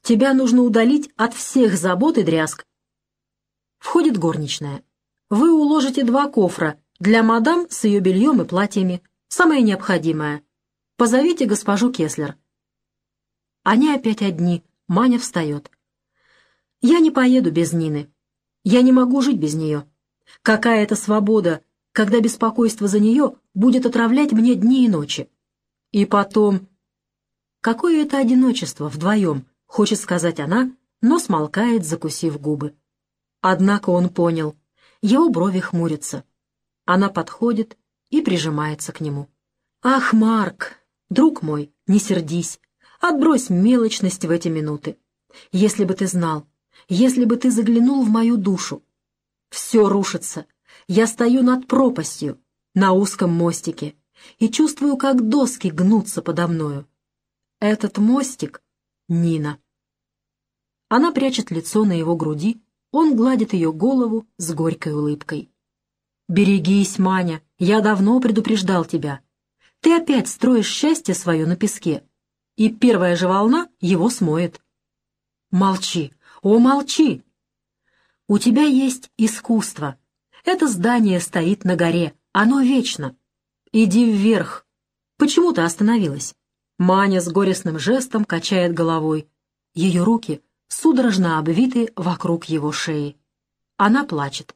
Тебя нужно удалить от всех забот и дрязг. Входит горничная. Вы уложите 2 кофра для мадам с ее бельем и платьями. Самое необходимое. Позовите госпожу Кеслер. Они опять одни. Маня встает. Я не поеду без Нины. Я не могу жить без нее. Какая это свобода, когда беспокойство за нее будет отравлять мне дни и ночи. И потом... Какое это одиночество вдвоем, хочет сказать она, но смолкает, закусив губы. Однако он понял. Его брови хмурятся. Она подходит и прижимается к нему. «Ах, Марк, друг мой, не сердись. Отбрось мелочность в эти минуты. Если бы ты знал, если бы ты заглянул в мою душу. Все рушится. Я стою над пропастью, на узком мостике, и чувствую, как доски гнутся подо мною. Этот мостик — Нина». Она прячет лицо на его груди, он гладит ее голову с горькой улыбкой. «Берегись, Маня, я давно предупреждал тебя. Ты опять строишь счастье свое на песке, и первая же волна его смоет». «Молчи, о, молчи! У тебя есть искусство. Это здание стоит на горе, оно вечно. Иди вверх. Почему ты остановилась?» Маня с горестным жестом качает головой. Ее руки судорожно обвиты вокруг его шеи. Она плачет.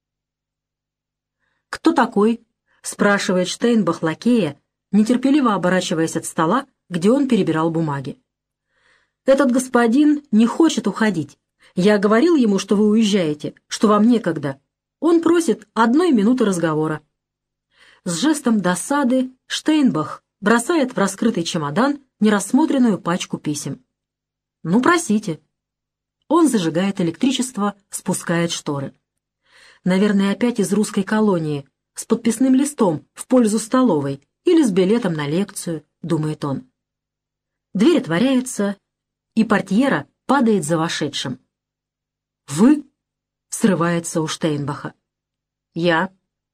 «Кто такой?» — спрашивает Штейнбах лакея, нетерпеливо оборачиваясь от стола, где он перебирал бумаги. «Этот господин не хочет уходить. Я говорил ему, что вы уезжаете, что вам некогда. Он просит 1 минуты разговора». С жестом досады Штейнбах бросает в раскрытый чемодан нерассмотренную пачку писем. «Ну, просите». Он зажигает электричество, спускает шторы. Наверное, опять из русской колонии, с подписным листом в пользу столовой или с билетом на лекцию, думает он. Дверь отворяется, и портьера падает за вошедшим. «Вы?» — срывается у Штейнбаха. «Я».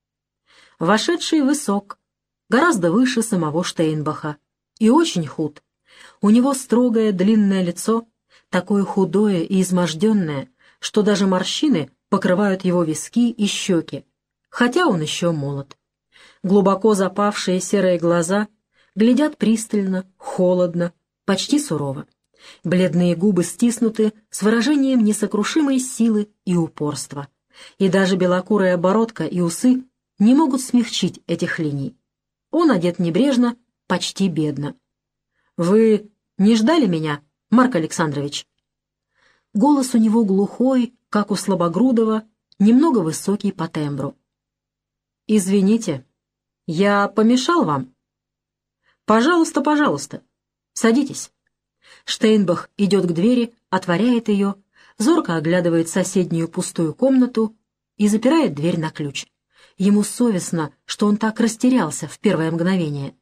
Вошедший высок, гораздо выше самого Штейнбаха, и очень худ. У него строгое длинное лицо, такое худое и изможденное, что даже морщины покрывают его виски и щеки, хотя он еще молод. Глубоко запавшие серые глаза глядят пристально, холодно, почти сурово. Бледные губы стиснуты с выражением несокрушимой силы и упорства, и даже белокурая бородка и усы не могут смягчить этих линий. Он одет небрежно, почти бедно. «Вы не ждали меня, Марк Александрович?» Голос у него глухой, как у Слабогрудова, немного высокий по тембру. «Извините, я помешал вам?» «Пожалуйста, пожалуйста, садитесь». Штейнбах идет к двери, отворяет ее, зорко оглядывает соседнюю пустую комнату и запирает дверь на ключ. Ему совестно, что он так растерялся в первое мгновение.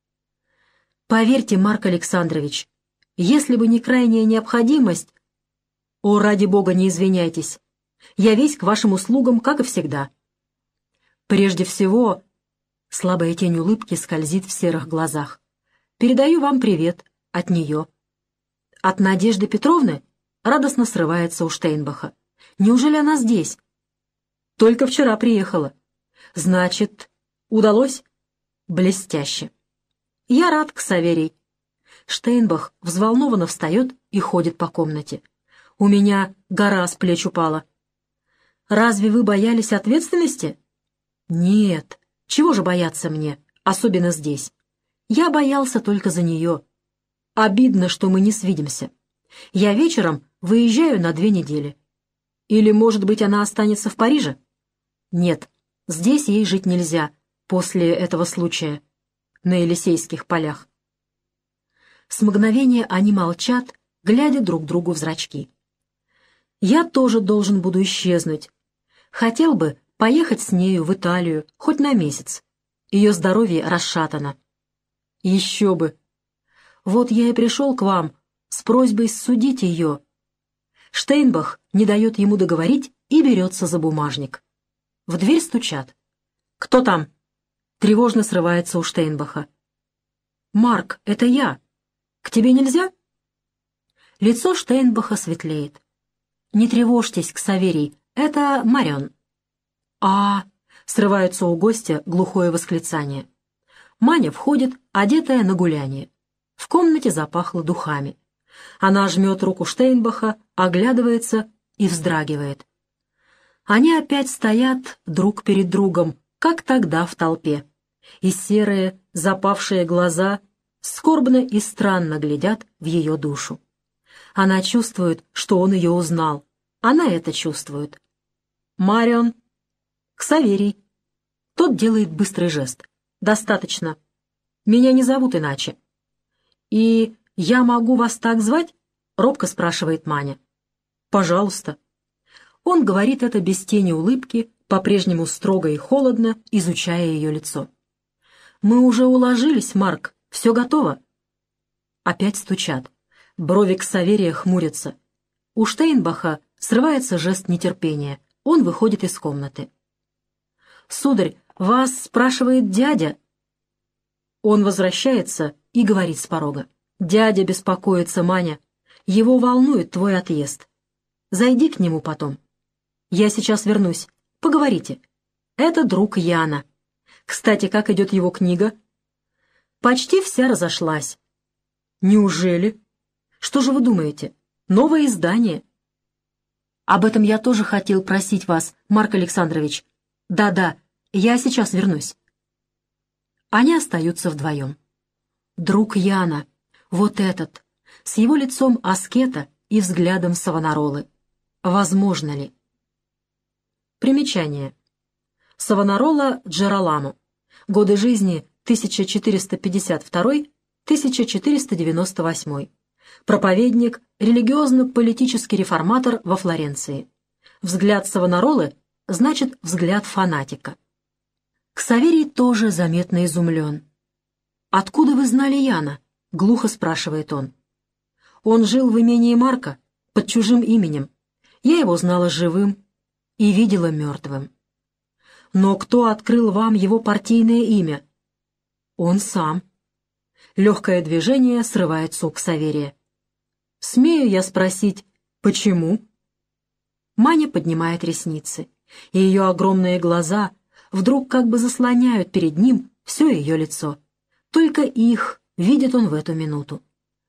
«Поверьте, Марк Александрович, если бы не крайняя необходимость...» «О, ради бога, не извиняйтесь. Я весь к вашим услугам, как и всегда». «Прежде всего...» Слабая тень улыбки скользит в серых глазах. «Передаю вам привет от нее». «От Надежды Петровны?» Радостно срывается у Штейнбаха. «Неужели она здесь?» «Только вчера приехала». «Значит, удалось?» «Блестяще». «Я рад, Ксаверий». Штейнбах взволнованно встает и ходит по комнате. «У меня гора с плеч упала». «Разве вы боялись ответственности?» «Нет. Чего же бояться мне, особенно здесь? Я боялся только за нее. Обидно, что мы не свидимся. Я вечером выезжаю на 2 недели. Или, может быть, она останется в Париже? Нет, здесь ей жить нельзя после этого случая на Елисейских полях». С мгновения они молчат, глядя друг другу в зрачки. «Я тоже должен буду исчезнуть. Хотел бы поехать с нею в Италию хоть на месяц. Ее здоровье расшатано». «Еще бы! Вот я и пришел к вам с просьбой судить ее». Штейнбах не дает ему договорить и берется за бумажник. В дверь стучат. «Кто там?» Тревожно срывается у Штейнбаха. «Марк, это я. К тебе нельзя?» Лицо Штейнбаха светлеет. «Не тревожьтесь, Ксаверий, это Марион». Срывается у гостя глухое восклицание. Маня входит, одетая на гуляние. В комнате запахло духами. Она жмет руку Штейнбаха, оглядывается и вздрагивает. Они опять стоят друг перед другом, как тогда в толпе. И серые, запавшие глаза скорбно и странно глядят в ее душу. Она чувствует, что он ее узнал. Она это чувствует. «Марион!» «Ксаверий!» Тот делает быстрый жест. «Достаточно. Меня не зовут иначе». «И я могу вас так звать?» — робко спрашивает Маня. «Пожалуйста». Он говорит это без тени улыбки, по-прежнему строго и холодно, изучая ее лицо. «Мы уже уложились, Марк. Все готово». Опять стучат. Брови Ксаверия хмурятся. У Штейнбаха срывается жест нетерпения. Он выходит из комнаты. «Сударь, вас спрашивает дядя». Он возвращается и говорит с порога. «Дядя беспокоится, Маня. Его волнует твой отъезд. Зайди к нему потом. Я сейчас вернусь. Поговорите. Это друг Яна. Кстати, как идет его книга?» «Почти вся разошлась». «Неужели? Что же вы думаете? Новое издание?» «Об этом я тоже хотел просить вас, Марк Александрович. Да, я сейчас вернусь». Они остаются вдвоем. Друг Яна, вот этот, с его лицом аскета и взглядом Савонаролы. Возможно ли? Примечание. Савонарола Джероламо. Годы жизни 1452-1498. Проповедник, религиозно-политический реформатор во Флоренции. Взгляд Савонаролы значит взгляд фанатика. Ксаверий тоже заметно изумлен. «Откуда вы знали Яна?» — глухо спрашивает он. «Он жил в имении Марка под чужим именем. Я его знала живым и видела мертвым». «Но кто открыл вам его партийное имя?» «Он сам». Легкое движение срывается у Ксаверия. «Смею я спросить, почему?» Маня поднимает ресницы, и ее огромные глаза вдруг как бы заслоняют перед ним все ее лицо. Только их видит он в эту минуту.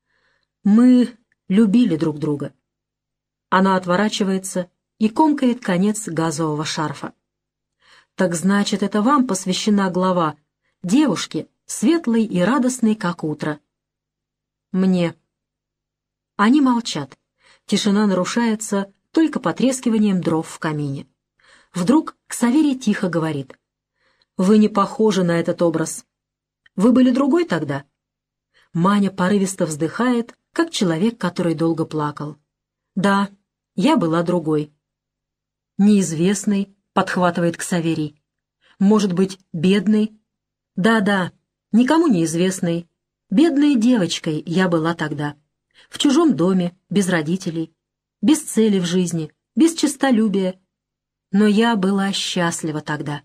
«Мы любили друг друга». Она отворачивается и комкает конец газового шарфа. «Так значит, это вам посвящена глава девушке, светлой и радостной, как утро». «Мне». Они молчат. Тишина нарушается только потрескиванием дров в камине. Вдруг Ксаверий тихо говорит. «Вы не похожи на этот образ. Вы были другой тогда?» Маня порывисто вздыхает, как человек, который долго плакал. «Да, я была другой». «Неизвестный», — подхватывает Ксаверий. «Может быть, бедный?» «Да, никому неизвестной. Бедной девочкой я была тогда. В чужом доме, без родителей, без цели в жизни, без честолюбия. Но я была счастлива тогда».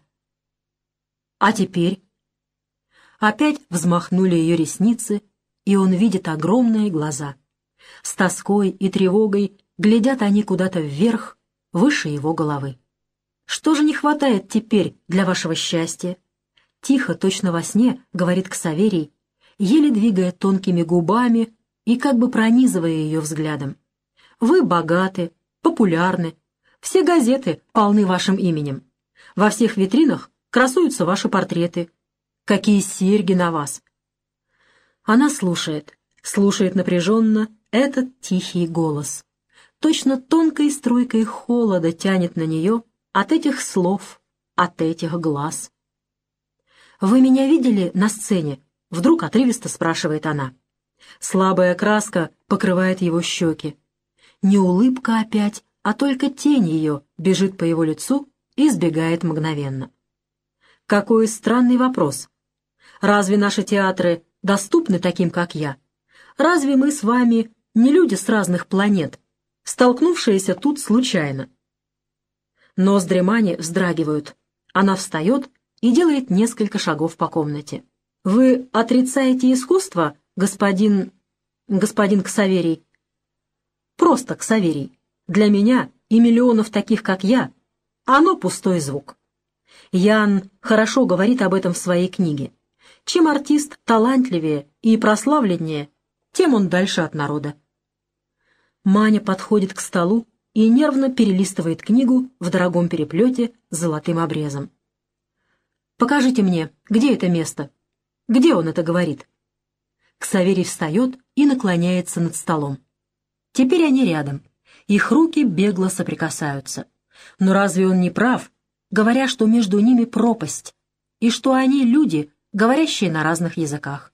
«А теперь?» Опять взмахнули ее ресницы, и он видит огромные глаза. С тоской и тревогой глядят они куда-то вверх, выше его головы. «Что же не хватает теперь для вашего счастья?» Тихо, точно во сне, говорит Ксаверий, еле двигая тонкими губами и как бы пронизывая ее взглядом. «Вы богаты, популярны, все газеты полны вашим именем. Во всех витринах красуются ваши портреты. Какие серьги на вас!» Она слушает напряженно этот тихий голос. Точно тонкой струйкой холода тянет на нее от этих слов, от этих глаз. «Вы меня видели на сцене?» — вдруг отрывисто спрашивает она. Слабая краска покрывает его щеки. Не улыбка опять, а только тень ее бежит по его лицу и сбегает мгновенно. Какой странный вопрос. Разве наши театры доступны таким, как я? Разве мы с вами не люди с разных планет, столкнувшиеся тут случайно? Ноздри Мани вздрагивают. Она встает и делает несколько шагов по комнате. «Вы отрицаете искусство, господин Ксаверий?» Просто Ксаверий. Для меня и миллионов таких, как я, оно пустой звук. Ян хорошо говорит об этом в своей книге. Чем артист талантливее и прославленнее, тем он дальше от народа. Маня подходит к столу и нервно перелистывает книгу в дорогом переплете с золотым обрезом. «Покажите мне, где это место? Где он это говорит?» Ксаверий встает и наклоняется над столом. Теперь они рядом. Их руки бегло соприкасаются. Но разве он не прав, говоря, что между ними пропасть, и что они люди, говорящие на разных языках?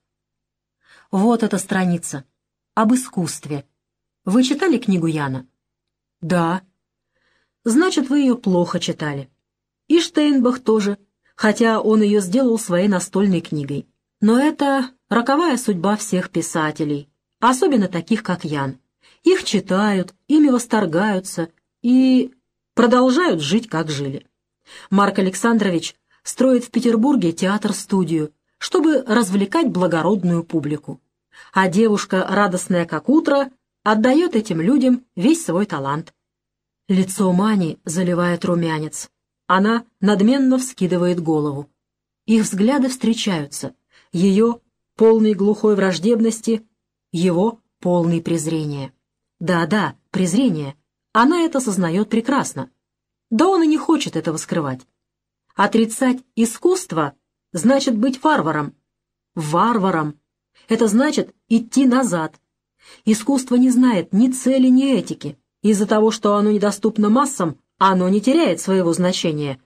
Вот эта страница. Об искусстве. Вы читали книгу Яна? Да. Значит, вы ее плохо читали. И Штейнбах тоже, хотя он ее сделал своей настольной книгой. Но это роковая судьба всех писателей, особенно таких, как Ян. Их читают, ими восторгаются и продолжают жить, как жили. Марк Александрович строит в Петербурге театр-студию, чтобы развлекать благородную публику. А девушка, радостная как утро, отдает этим людям весь свой талант. Лицо Мани заливает румянец. Она надменно вскидывает голову. Их взгляды встречаются. Ее полный глухой враждебности, его полный презрения. Да, презрение. Она это сознает прекрасно. Да он и не хочет этого скрывать. Отрицать искусство значит быть варваром. Варваром. Это значит идти назад. Искусство не знает ни цели, ни этики. Из-за того, что оно недоступно массам, оно не теряет своего значения.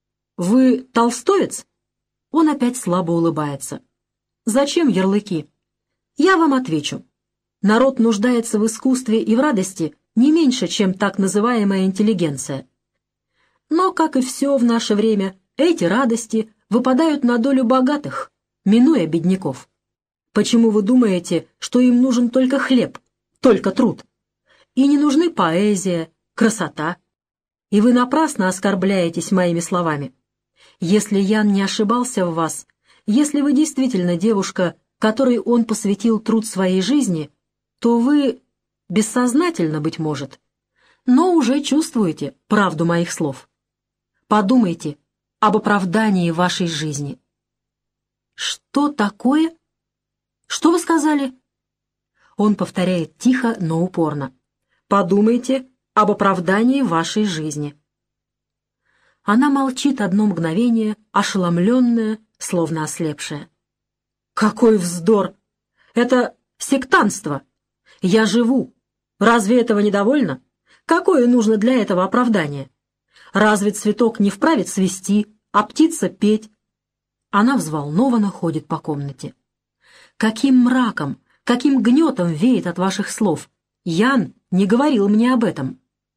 Вы толстоец? Он опять слабо улыбается. Зачем ярлыки? Я вам отвечу. Народ нуждается в искусстве и в радости не меньше, чем так называемая интеллигенция. Но, как и все в наше время, эти радости выпадают на долю богатых, минуя бедняков. Почему вы думаете, что им нужен только хлеб, только труд? И не нужны поэзия, красота? И вы напрасно оскорбляетесь моими словами. Если Ян не ошибался в вас, если вы действительно девушка, которой он посвятил труд своей жизни, то вы, бессознательно, быть может, но уже чувствуете правду моих слов. Подумайте об оправдании вашей жизни. Что такое? Что вы сказали? Он повторяет тихо, но упорно. Подумайте об оправдании вашей жизни. Она молчит одно мгновение, ошеломленная, словно ослепшая. Какой вздор! Это сектантство! Я живу. Разве этого недовольно? Какое нужно для этого оправдание? Разве цветок не вправе цвести, а птица петь? Она взволнованно ходит по комнате. Каким мраком, каким гнетом веет от ваших слов! Ян не говорил мне об этом.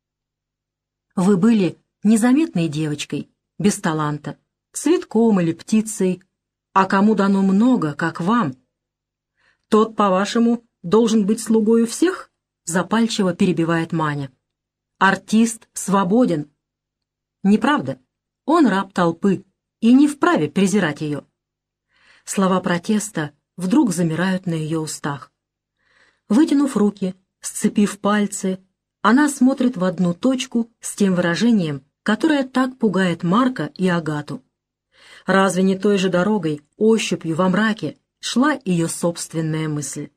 Вы были незаметной девочкой, без таланта, цветком или птицей, а кому дано много, как вам? Тот, по-вашему, должен быть слугою всех? Запальчиво перебивает Маня. Артист свободен. Неправда. Он раб толпы и не вправе презирать ее. Слова протеста вдруг замирают на ее устах. Вытянув руки, сцепив пальцы, она смотрит в одну точку с тем выражением, которое так пугает Марка и Агату. Разве не той же дорогой, ощупью во мраке, шла ее собственная мысль?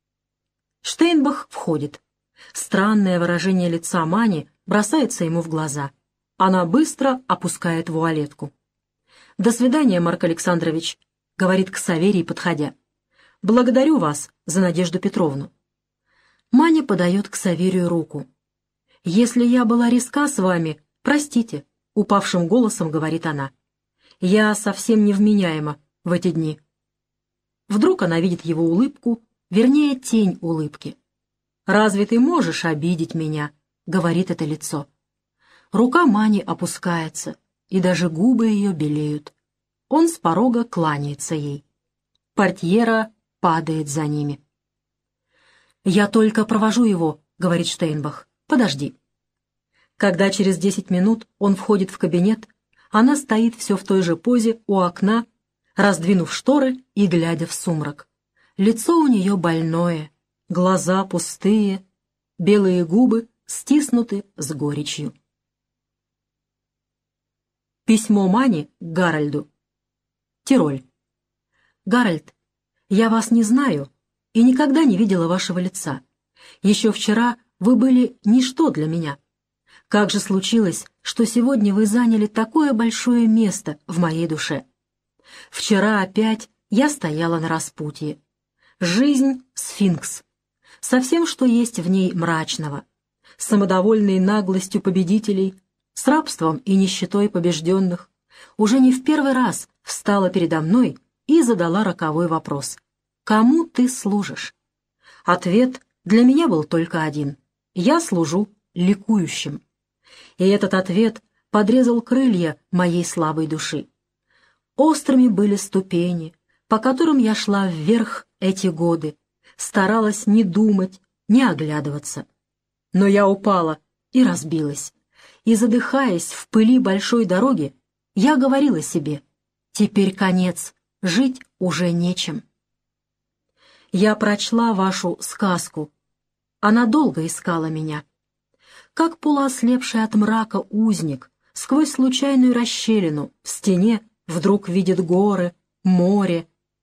Штейнбах входит. Странное выражение лица Мани бросается ему в глаза. Она быстро опускает вуалетку. «До свидания, Марк Александрович», — говорит Ксаверий, подходя. «Благодарю вас за Надежду Петровну». Маня подает Ксаверию руку. «Если я была резка с вами, простите», — упавшим голосом говорит она. «Я совсем невменяема в эти дни». Вдруг она видит его улыбку, вернее, тень улыбки. «Разве ты можешь обидеть меня?» — говорит это лицо. Рука Мани опускается, и даже губы ее белеют. Он с порога кланяется ей. Портьера падает за ними. «Я только провожу его», — говорит Штейнбах. «Подожди». Когда через 10 минут он входит в кабинет, она стоит все в той же позе у окна, раздвинув шторы и глядя в сумрак. Лицо у нее больное, глаза пустые. белые губы стиснуты с горечью. Письмо Мани к Гарольду. Тироль. Гарольд, я вас не знаю и никогда не видела вашего лица. Еще вчера вы были ничто для меня. Как же случилось, что сегодня вы заняли такое большое место в моей душе? Вчера опять я стояла на распутье. Жизнь — сфинкс. Со всем, что есть в ней мрачного. С самодовольной наглостью победителей, с рабством и нищетой побежденных, уже не в первый раз встала передо мной и задала роковой вопрос. «Кому ты служишь?» Ответ для меня был только один. Я служу ликующим. И этот ответ подрезал крылья моей слабой души. Острыми были ступени, по которым я шла вверх эти годы, старалась не думать, не оглядываться. Но я упала и разбилась, и, задыхаясь в пыли большой дороги, я говорила себе: «Теперь конец, жить уже нечем». Я прочла вашу сказку. Она долго искала меня. Как полуослепший от мрака узник сквозь случайную расщелину в стене вдруг видит горы, море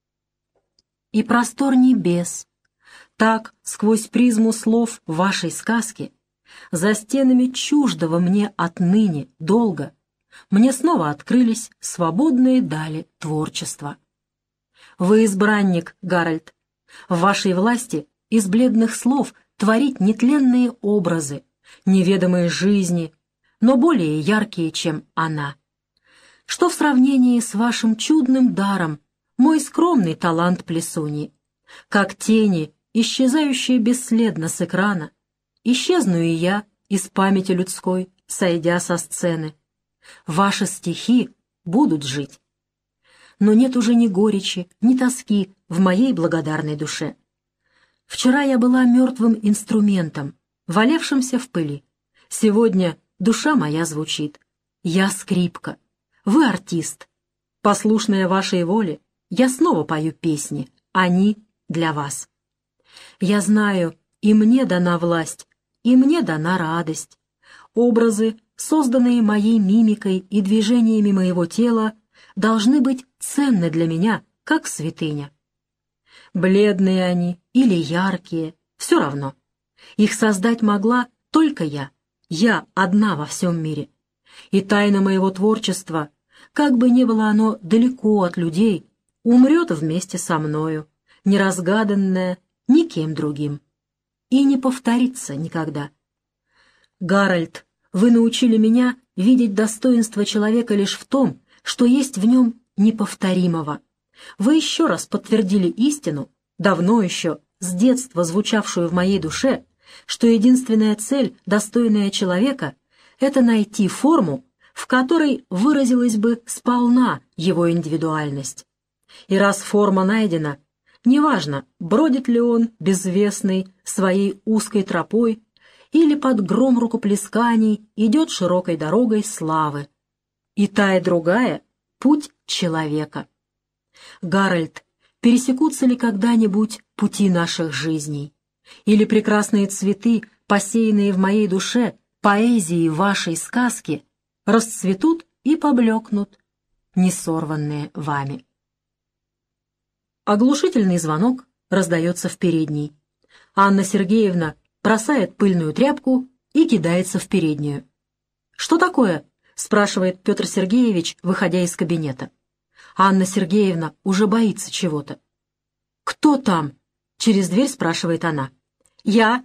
и простор небес. Так, сквозь призму слов вашей сказки, за стенами чуждого мне отныне долго, мне снова открылись свободные дали творчества. Вы избранник, Гарольд. В вашей власти из бледных слов творить нетленные образы, неведомые жизни, но более яркие, чем она. Что в сравнении с вашим чудным даром мой скромный талант плесуни? Как тени, исчезающие бесследно с экрана, исчезну и я из памяти людской, сойдя со сцены. Ваши стихи будут жить. Но нет уже ни горечи, ни тоски в моей благодарной душе. Вчера я была мертвым инструментом, валявшимся в пыли. Сегодня душа моя звучит. Я скрипка, вы артист. Послушная вашей воле, я снова пою песни, они для вас. Я знаю, и мне дана власть, и мне дана радость. Образы, созданные моей мимикой и движениями моего тела, должны быть ценны для меня, как святыня. Бледные они или яркие, все равно. Их создать могла только я одна во всем мире. И тайна моего творчества, как бы ни было оно далеко от людей, умрет вместе со мною, неразгаданная никем другим, и не повторится никогда. Гарольд, вы научили меня видеть достоинство человека лишь в том, что есть в нем неповторимого. Вы еще раз подтвердили истину, давно еще, с детства звучавшую в моей душе, что единственная цель, достойная человека, это найти форму, в которой выразилась бы сполна его индивидуальность. И раз форма найдена, неважно, бродит ли он, безвестный, своей узкой тропой, или под гром рукоплесканий идет широкой дорогой славы. И та, и другая — путь человека. Гарольд, пересекутся ли когда-нибудь пути наших жизней? Или прекрасные цветы, посеянные в моей душе поэзией вашей сказки, расцветут и поблекнут, не сорванные вами? Оглушительный звонок раздается в передней. Анна Сергеевна бросает пыльную тряпку и кидается в переднюю. «Что такое?» — спрашивает Петр Сергеевич, выходя из кабинета. Анна Сергеевна уже боится чего-то. «Кто там?» — через дверь спрашивает она. «Я!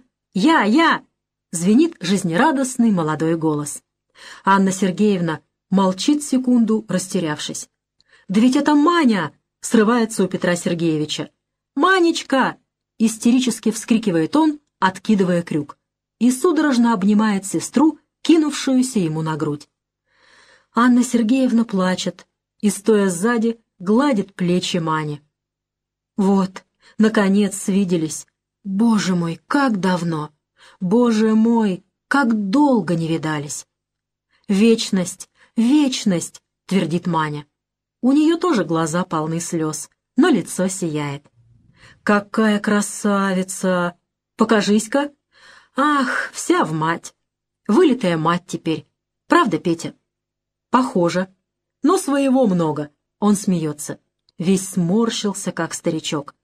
Звенит жизнерадостный молодой голос. Анна Сергеевна молчит секунду, растерявшись. «Да ведь это Маня!» — срывается у Петра Сергеевича. «Манечка!» — истерически вскрикивает он, откидывая крюк, и судорожно обнимает сестру, кинувшуюся ему на грудь. Анна Сергеевна плачет и, стоя сзади, гладит плечи Мани. «Вот, наконец свиделись. Боже мой, как давно! Боже мой, как долго не видались!» «Вечность, вечность!» — твердит Маня. У нее тоже глаза полны слез, но лицо сияет. «Какая красавица! Покажись-ка!» Ах, вся в мать. Вылитая мать теперь. Правда, Петя? Похоже. Но своего много. Он смеется. Весь сморщился, как старичок.